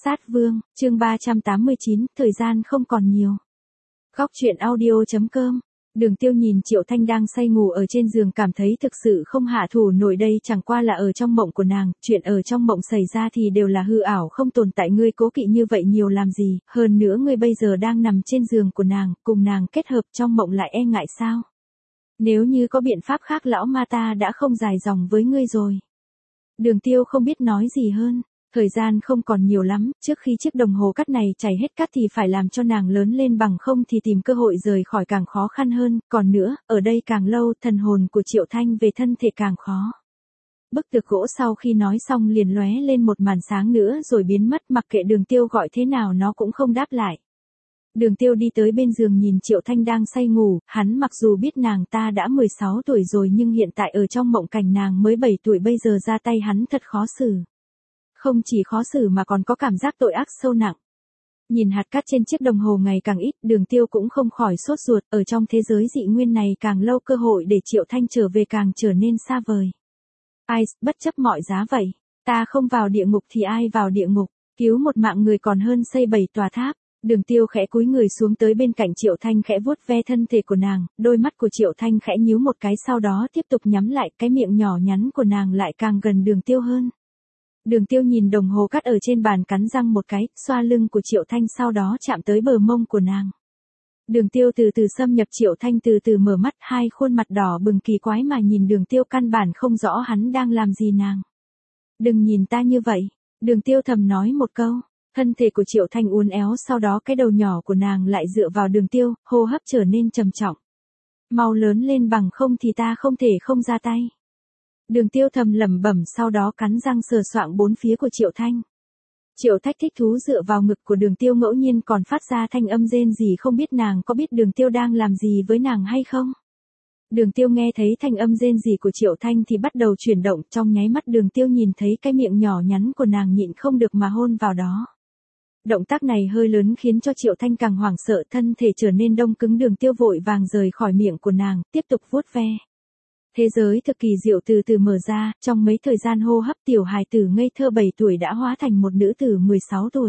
Sát Vương, chương 389, thời gian không còn nhiều. Góc truyện audio.com. Đường Tiêu nhìn Triệu Thanh đang say ngủ ở trên giường cảm thấy thực sự không hạ thủ nổi, đây chẳng qua là ở trong mộng của nàng, chuyện ở trong mộng xảy ra thì đều là hư ảo không tồn tại, ngươi cố kỵ như vậy nhiều làm gì, hơn nữa ngươi bây giờ đang nằm trên giường của nàng, cùng nàng kết hợp trong mộng lại e ngại sao? Nếu như có biện pháp khác lão ma ta đã không dài dòng với ngươi rồi. Đường Tiêu không biết nói gì hơn. Thời gian không còn nhiều lắm, trước khi chiếc đồng hồ cát này chảy hết cát thì phải làm cho nàng lớn lên, bằng không thì tìm cơ hội rời khỏi càng khó khăn hơn, còn nữa, ở đây càng lâu, thần hồn của Triệu Thanh về thân thể càng khó. Bức tường gỗ sau khi nói xong liền lóe lên một màn sáng nữa rồi biến mất, mặc kệ Đường Tiêu gọi thế nào nó cũng không đáp lại. Đường Tiêu đi tới bên giường nhìn Triệu Thanh đang say ngủ, hắn mặc dù biết nàng ta đã 16 tuổi rồi nhưng hiện tại ở trong mộng cảnh nàng mới 7 tuổi, bây giờ ra tay hắn thật khó xử. Không chỉ khó xử mà còn có cảm giác tội ác sâu nặng. Nhìn hạt cát trên chiếc đồng hồ ngày càng ít, Đường Tiêu cũng không khỏi sốt ruột, ở trong thế giới dị nguyên này càng lâu cơ hội để Triệu Thanh trở về càng trở nên xa vời. Ai, bất chấp mọi giá vậy, ta không vào địa ngục thì ai vào địa ngục, cứu một mạng người còn hơn xây 7 tòa tháp. Đường Tiêu khẽ cúi người xuống tới bên cạnh Triệu Thanh khẽ vuốt ve thân thể của nàng, đôi mắt của Triệu Thanh khẽ nhíu một cái sau đó tiếp tục nhắm lại, cái miệng nhỏ nhắn của nàng lại càng gần Đường Tiêu hơn. Đường Tiêu nhìn đồng hồ cát ở trên bàn cắn răng một cái, xoa lưng của Triệu Thanh sau đó chạm tới bờ mông của nàng. Đường Tiêu từ từ xâm nhập, Triệu Thanh từ từ mở mắt, hai khuôn mặt đỏ bừng kỳ quái mà nhìn Đường Tiêu, căn bản không rõ hắn đang làm gì nàng. Đừng nhìn ta như vậy, Đường Tiêu thầm nói một câu. Thân thể của Triệu Thanh uốn éo, sau đó cái đầu nhỏ của nàng lại dựa vào Đường Tiêu, hô hấp trở nên trầm trọng. Mau lớn lên bằng không thì ta không thể không ra tay. Đường Tiêu thầm lẩm bẩm, sau đó cắn răng sờ soạng bốn phía của Triệu Thanh. Triệu Thanh thích thú dựa vào ngực của Đường Tiêu, ngẫu nhiên còn phát ra thanh âm rên rỉ, không biết nàng có biết Đường Tiêu đang làm gì với nàng hay không. Đường Tiêu nghe thấy thanh âm rên rỉ của Triệu Thanh thì bắt đầu chuyển động, trong nháy mắt Đường Tiêu nhìn thấy cái miệng nhỏ nhắn của nàng, nhịn không được mà hôn vào đó. Động tác này hơi lớn khiến cho Triệu Thanh càng hoảng sợ, thân thể trở nên đông cứng, Đường Tiêu vội vàng rời khỏi miệng của nàng, tiếp tục vuốt ve. Thế giới thực kỳ diệu từ từ mở ra, trong mấy thời gian hô hấp tiểu hài tử ngây thơ 7 tuổi đã hóa thành một nữ tử 16 tuổi.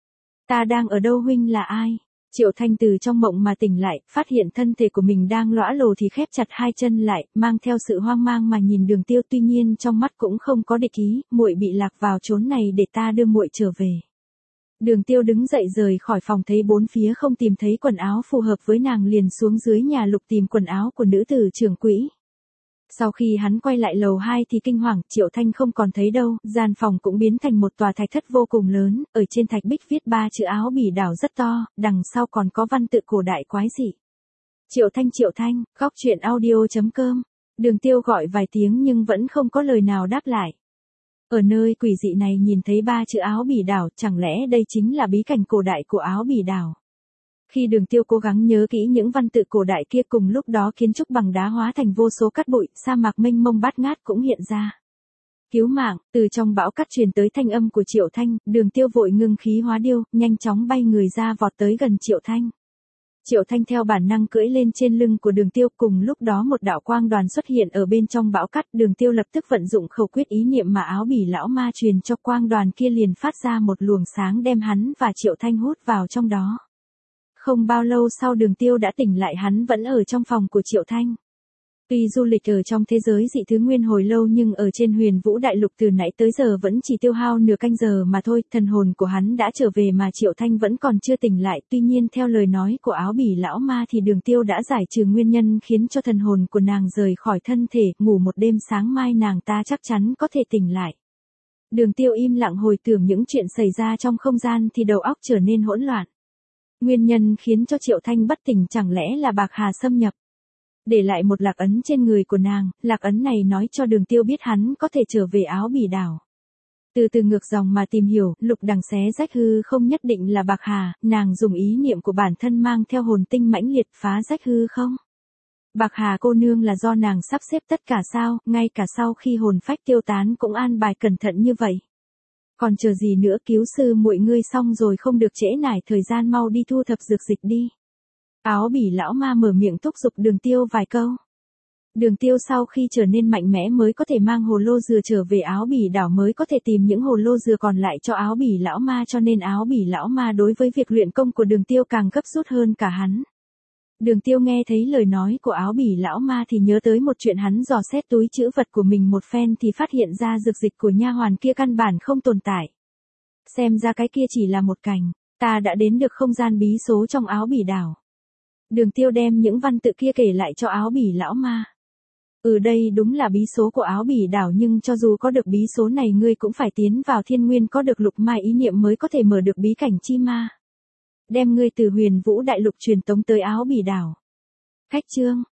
Ta đang ở đâu, huynh là ai? Triệu Thanh từ trong mộng mà tỉnh lại, phát hiện thân thể của mình đang lõa lồ thì khép chặt hai chân lại, mang theo sự hoang mang mà nhìn Đường Tiêu, tuy nhiên trong mắt cũng không có địch ý, muội bị lạc vào chốn này để ta đưa muội trở về. Đường Tiêu đứng dậy rời khỏi phòng, thấy bốn phía không tìm thấy quần áo phù hợp với nàng liền xuống dưới nhà lục tìm quần áo của nữ tử trưởng quỹ. Sau khi hắn quay lại lầu 2 thì kinh hoàng, Triệu Thanh không còn thấy đâu, gian phòng cũng biến thành một tòa thạch thất vô cùng lớn, ở trên thạch bích viết 3 chữ Áo Bỉ Đảo rất to, đằng sau còn có văn tự cổ đại quái dị. Triệu Thanh, góc truyện audio.com. Đường Tiêu gọi vài tiếng nhưng vẫn không có lời nào đáp lại. Ở nơi quỷ dị này nhìn thấy 3 chữ Áo Bỉ Đảo, chẳng lẽ đây chính là bí cảnh cổ đại của Áo Bỉ Đảo? Khi Đường Tiêu cố gắng nhớ kỹ những văn tự cổ đại kia, cùng lúc đó kiến trúc bằng đá hóa thành vô số cát bụi, sa mạc mênh mông bát ngát cũng hiện ra. Cứu mạng, từ trong bão cát truyền tới thanh âm của Triệu Thanh, Đường Tiêu vội ngưng khí hóa điêu, nhanh chóng bay người ra vọt tới gần Triệu Thanh. Triệu Thanh theo bản năng cưỡi lên trên lưng của Đường Tiêu, cùng lúc đó một đạo quang đoàn xuất hiện ở bên trong bão cát, Đường Tiêu lập tức vận dụng khẩu quyết ý niệm mà Áo Bỉ lão ma truyền cho, quang đoàn kia liền phát ra một luồng sáng đem hắn và Triệu Thanh hút vào trong đó. Không bao lâu sau Đường Tiêu đã tỉnh lại, hắn vẫn ở trong phòng của Triệu Thanh. Tuy du lịch ở trong thế giới dị thứ nguyên hồi lâu nhưng ở trên Huyền Vũ Đại Lục từ nãy tới giờ vẫn chỉ tiêu hao nửa canh giờ mà thôi, thần hồn của hắn đã trở về mà Triệu Thanh vẫn còn chưa tỉnh lại, tuy nhiên theo lời nói của Áo Bỉ lão ma thì Đường Tiêu đã giải trừ nguyên nhân khiến cho thần hồn của nàng rời khỏi thân thể, ngủ một đêm sáng mai nàng ta chắc chắn có thể tỉnh lại. Đường Tiêu im lặng hồi tưởng những chuyện xảy ra trong không gian thì đầu óc trở nên hỗn loạn. Nguyên nhân khiến cho Triệu Thanh bất tỉnh chẳng lẽ là Bạc Hà xâm nhập? Để lại một lạc ấn trên người của nàng, lạc ấn này nói cho Đường Tiêu biết hắn có thể trở về Áo Bỉ Đảo. Từ từ ngược dòng mà tìm hiểu, lục đằng xé rách hư không nhất định là Bạc Hà, nàng dùng ý niệm của bản thân mang theo hồn tinh mãnh liệt phá rách hư không. Bạc Hà cô nương là do nàng sắp xếp tất cả sao, ngay cả sau khi hồn phách tiêu tán cũng an bài cẩn thận như vậy. Còn chờ gì nữa, cứu sư muội ngươi xong rồi không được trễ nải thời gian, mau đi thu thập dược dịch đi. Áo Bỉ lão ma mở miệng thúc giục Đường Tiêu vài câu. Đường Tiêu sau khi trở nên mạnh mẽ mới có thể mang hồ lô dừa trở về Áo Bỉ đảo, mới có thể tìm những hồ lô dừa còn lại cho Áo Bỉ lão ma, cho nên Áo Bỉ lão ma đối với việc luyện công của Đường Tiêu càng gấp rút hơn cả hắn. Đường Tiêu nghe thấy lời nói của Áo Bỉ lão ma thì nhớ tới một chuyện, hắn dò xét túi trữ vật của mình một phen thì phát hiện ra dược dịch của nha hoàn kia căn bản không tồn tại. Xem ra cái kia chỉ là một cảnh, ta đã đến được không gian bí số trong Áo Bỉ đảo. Đường Tiêu đem những văn tự kia kể lại cho Áo Bỉ lão ma. Đây đúng là bí số của Áo Bỉ đảo, nhưng cho dù có được bí số này ngươi cũng phải tiến vào thiên nguyên có được lục mai ý niệm mới có thể mở được bí cảnh chi ma. Đem ngươi từ Huyền Vũ đại lục truyền tống tới Áo Bỉ đảo. Khách chương.